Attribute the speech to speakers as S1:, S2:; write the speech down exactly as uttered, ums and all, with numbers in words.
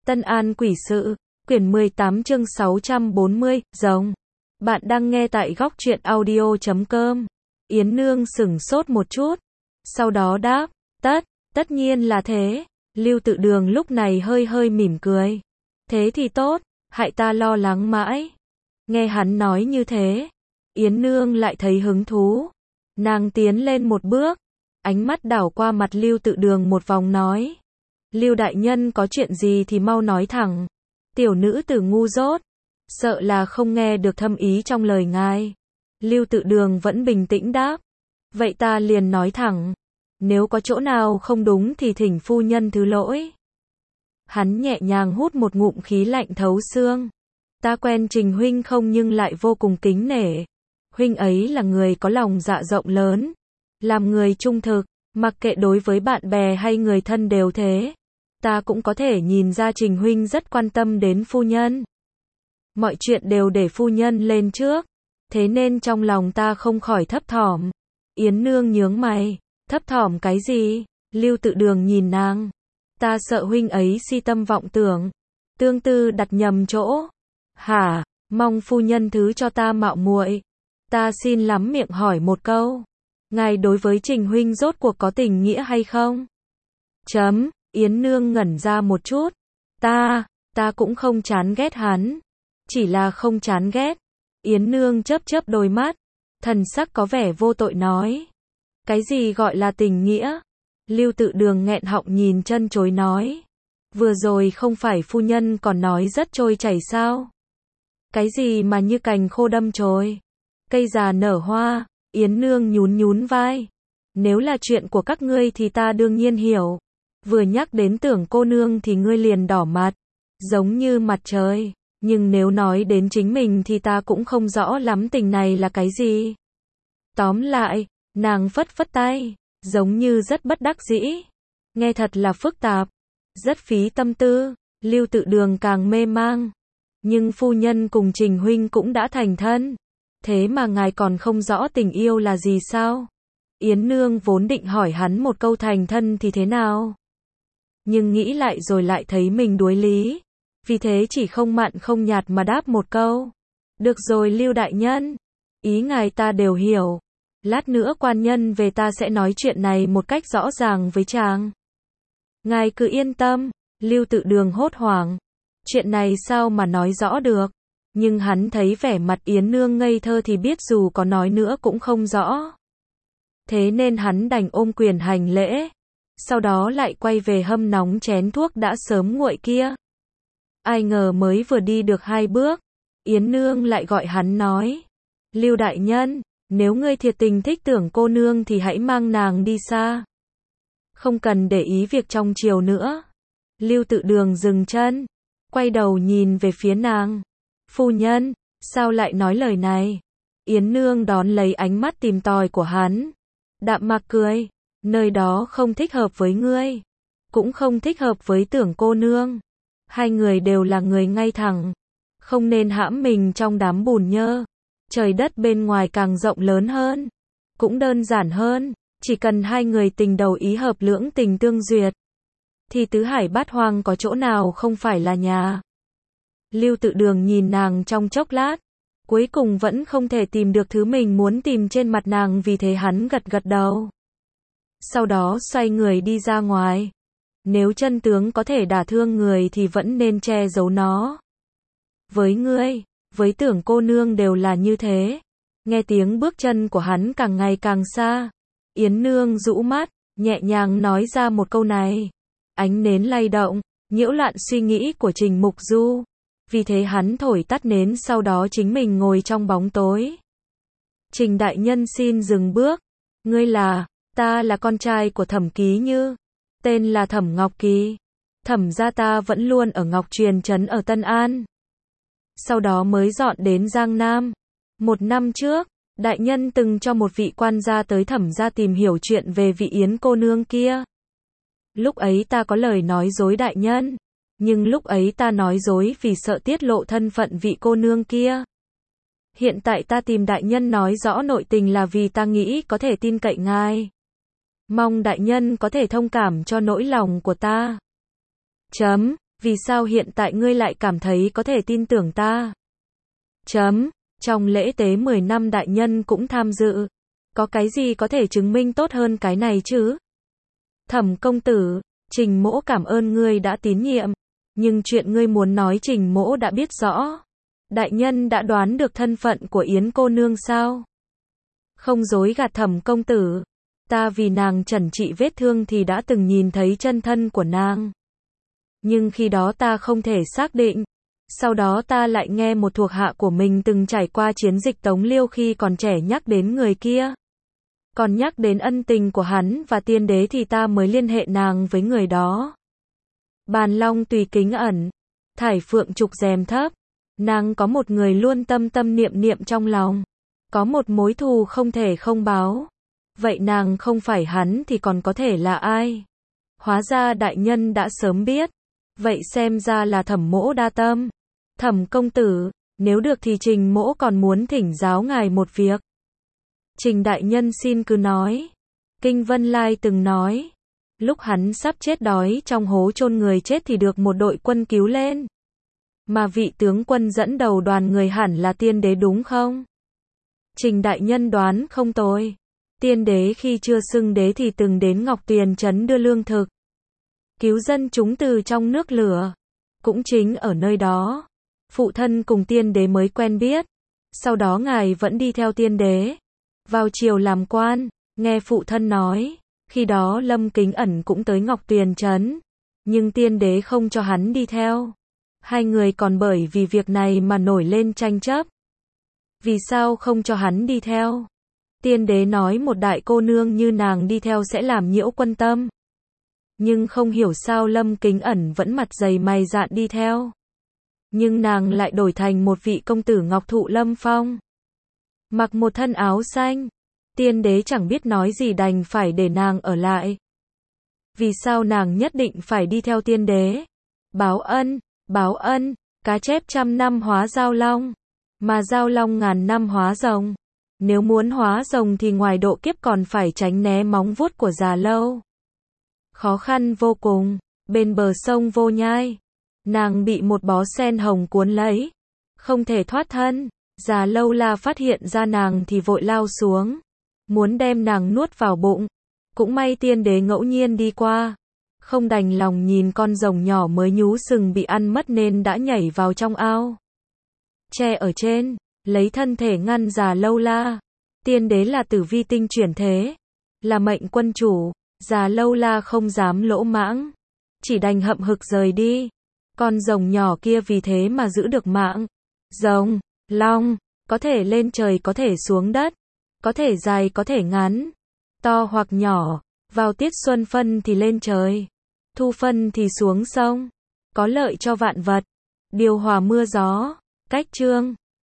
S1: Tân An Quỷ Sự, quyển mười tám chương sáu trăm bốn mươi, rồng. Bạn đang nghe tại góc truyện audio chấm com. Yến Nương sửng sốt một chút, sau đó đáp, tất, tất nhiên là thế. Lưu Tự Đường lúc này hơi hơi mỉm cười. Thế thì tốt, hại ta lo lắng mãi. Nghe hắn nói như thế, Yến Nương lại thấy hứng thú. Nàng tiến lên một bước, ánh mắt đảo qua mặt Lưu Tự Đường một vòng nói. Lưu đại nhân có chuyện gì thì mau nói thẳng. Tiểu nữ tử ngu dốt, sợ là không nghe được thâm ý trong lời ngài. Lưu Tự Đường vẫn bình tĩnh đáp. Vậy ta liền nói thẳng. Nếu có chỗ nào không đúng thì thỉnh phu nhân thứ lỗi. Hắn nhẹ nhàng hút một ngụm khí lạnh thấu xương. Ta quen Trình huynh không nhưng lại vô cùng kính nể. Huynh ấy là người có lòng dạ rộng lớn, làm người trung thực, mặc kệ đối với bạn bè hay người thân đều thế. Ta cũng có thể nhìn ra Trình huynh rất quan tâm đến phu nhân. Mọi chuyện đều để phu nhân lên trước, thế nên trong lòng ta không khỏi thấp thỏm. Yến Nương nhướng mày, thấp thỏm cái gì? Lưu Tự Đường nhìn nàng. Ta sợ huynh ấy si tâm vọng tưởng, tương tư đặt nhầm chỗ. Hả? Mong phu nhân thứ cho ta mạo muội. Ta xin lắm miệng hỏi một câu. Ngài đối với Trình huynh rốt cuộc có tình nghĩa hay không? Chấm, Yến Nương ngẩn ra một chút. Ta, ta cũng không chán ghét hắn. Chỉ là không chán ghét. Yến Nương chớp chớp đôi mắt, thần sắc có vẻ vô tội nói. Cái gì gọi là tình nghĩa? Lưu Tự Đường nghẹn họng nhìn chân chối nói. Vừa rồi không phải phu nhân còn nói rất trôi chảy sao? Cái gì mà như cành khô đâm chồi, cây già nở hoa? Yến Nương nhún nhún vai. Nếu là chuyện của các ngươi thì ta đương nhiên hiểu. Vừa nhắc đến Tưởng cô nương thì ngươi liền đỏ mặt, giống như mặt trời. Nhưng nếu nói đến chính mình thì ta cũng không rõ lắm tình này là cái gì. Tóm lại, nàng phất phất tay, giống như rất bất đắc dĩ. Nghe thật là phức tạp, rất phí tâm tư. Lưu Tự Đường càng mê mang. Nhưng phu nhân cùng Trình huynh cũng đã thành thân, thế mà ngài còn không rõ tình yêu là gì sao? Yến Nương vốn định hỏi hắn một câu thành thân thì thế nào, nhưng nghĩ lại rồi lại thấy mình đuối lý, vì thế chỉ không mặn không nhạt mà đáp một câu. Được rồi Lưu đại nhân, ý ngài ta đều hiểu. Lát nữa quan nhân về ta sẽ nói chuyện này một cách rõ ràng với chàng. Ngài cứ yên tâm. Lưu Tự Đường hốt hoảng. Chuyện này sao mà nói rõ được? Nhưng hắn thấy vẻ mặt Yến Nương ngây thơ thì biết dù có nói nữa cũng không rõ. Thế nên hắn đành ôm quyền hành lễ. Sau đó lại quay về hâm nóng chén thuốc đã sớm nguội kia. Ai ngờ mới vừa đi được hai bước, Yến Nương lại gọi hắn nói. Lưu đại nhân, nếu ngươi thiệt tình thích Tưởng cô nương thì hãy mang nàng đi xa. Không cần để ý việc trong triều nữa. Lưu Tự Đường dừng chân, quay đầu nhìn về phía nàng. Phu nhân, sao lại nói lời này? Yến Nương đón lấy ánh mắt tìm tòi của hắn, đạm mạc cười. Nơi đó không thích hợp với ngươi, cũng không thích hợp với Tưởng cô nương. Hai người đều là người ngay thẳng, không nên hãm mình trong đám bùn nhơ. Trời đất bên ngoài càng rộng lớn hơn, cũng đơn giản hơn. Chỉ cần hai người tình đầu ý hợp, lưỡng tình tương duyệt, thì tứ hải bát hoang có chỗ nào không phải là nhà. Lưu Tự Đường nhìn nàng trong chốc lát, cuối cùng vẫn không thể tìm được thứ mình muốn tìm trên mặt nàng, vì thế hắn gật gật đầu. Sau đó xoay người đi ra ngoài. Nếu chân tướng có thể đả thương người thì vẫn nên che giấu nó. Với ngươi, với Tưởng cô nương đều là như thế. Nghe tiếng bước chân của hắn càng ngày càng xa, Yến Nương rũ mắt, nhẹ nhàng nói ra một câu này. Ánh nến lay động, nhiễu loạn suy nghĩ của Trình Mục Du. Vì thế hắn thổi tắt nến, sau đó chính mình ngồi trong bóng tối. Trình đại nhân xin dừng bước. Ngươi là? Ta là con trai của Thẩm Ký Như, tên là Thẩm Ngọc Kỳ. Thẩm gia ta vẫn luôn ở Ngọc Truyền trấn ở Tân An, sau đó mới dọn đến Giang Nam. Một năm trước, đại nhân từng cho một vị quan gia tới Thẩm gia tìm hiểu chuyện về vị Yến cô nương kia. Lúc ấy ta có lời nói dối đại nhân, nhưng lúc ấy ta nói dối vì sợ tiết lộ thân phận vị cô nương kia. Hiện tại ta tìm đại nhân nói rõ nội tình là vì ta nghĩ có thể tin cậy ngài. Mong đại nhân có thể thông cảm cho nỗi lòng của ta. Chấm, Vì sao hiện tại ngươi lại cảm thấy có thể tin tưởng ta? Chấm. Trong lễ tế mười năm đại nhân cũng tham dự. Có cái gì có thể chứng minh tốt hơn cái này chứ? Thẩm công tử, Trình Mỗ cảm ơn ngươi đã tín nhiệm. Nhưng chuyện ngươi muốn nói Trình Mỗ đã biết rõ. Đại nhân đã đoán được thân phận của Yến cô nương sao? Không dối gạt Thẩm công tử. Ta vì nàng chẩn trị vết thương thì đã từng nhìn thấy chân thân của nàng. Nhưng khi đó ta không thể xác định. Sau đó ta lại nghe một thuộc hạ của mình từng trải qua chiến dịch Tống Liêu khi còn trẻ nhắc đến người kia. Còn nhắc đến ân tình của hắn và tiên đế thì ta mới liên hệ nàng với người đó. Bàn long tùy kính ẩn, thải phượng trục rèm thấp. Nàng có một người luôn tâm tâm niệm niệm trong lòng. Có một mối thù không thể không báo. Vậy nàng không phải hắn thì còn có thể là ai? Hóa ra đại nhân đã sớm biết. Vậy xem ra là Thẩm Mỗ đa tâm. Thẩm công tử, nếu được thì Trình Mỗ còn muốn thỉnh giáo ngài một việc. Trình đại nhân xin cứ nói. Kinh Vân Lai từng nói, lúc hắn sắp chết đói trong hố chôn người chết thì được một đội quân cứu lên. Mà vị tướng quân dẫn đầu đoàn người hẳn là tiên đế đúng không? Trình đại nhân đoán không tồi. Tiên đế khi chưa xưng đế thì từng đến Ngọc Tuyền trấn đưa lương thực, cứu dân chúng từ trong nước lửa. Cũng chính ở nơi đó, phụ thân cùng tiên đế mới quen biết. Sau đó ngài vẫn đi theo tiên đế, vào triều làm quan. Nghe phụ thân nói, khi đó Lâm Kính Ẩn cũng tới Ngọc Tuyền trấn, nhưng tiên đế không cho hắn đi theo. Hai người còn bởi vì việc này mà nổi lên tranh chấp. Vì sao không cho hắn đi theo? Tiên đế nói một đại cô nương như nàng đi theo sẽ làm nhiễu quân tâm. Nhưng không hiểu sao Lâm Kính Ẩn vẫn mặt dày mày dạn đi theo. Nhưng nàng lại đổi thành một vị công tử ngọc thụ lâm phong. Mặc một thân áo xanh. Tiên đế chẳng biết nói gì đành phải để nàng ở lại. Vì sao nàng nhất định phải đi theo tiên đế? Báo ân, báo ân, cá chép trăm năm hóa giao long. Mà giao long ngàn năm hóa rồng. Nếu muốn hóa rồng thì ngoài độ kiếp còn phải tránh né móng vuốt của già lâu. Khó khăn vô cùng, bên bờ sông Vô Nhai. Nàng bị một bó sen hồng cuốn lấy. Không thể thoát thân. Già lâu la phát hiện ra nàng thì vội lao xuống. Muốn đem nàng nuốt vào bụng. Cũng may tiên đế ngẫu nhiên đi qua. Không đành lòng nhìn con rồng nhỏ mới nhú sừng bị ăn mất nên đã nhảy vào trong ao. Tre ở trên, lấy thân thể ngăn già lâu la. Tiên đế là tử vi tinh chuyển thế. Là mệnh quân chủ. Già lâu la không dám lỗ mãng. Chỉ đành hậm hực rời đi. Con rồng nhỏ kia vì thế mà giữ được mạng. Rồng, long, có thể lên trời có thể xuống đất. Có thể dài có thể ngắn. To hoặc nhỏ. Vào tiết xuân phân thì lên trời. Thu phân thì xuống sông. Có lợi cho vạn vật. Điều hòa mưa gió. Cách chương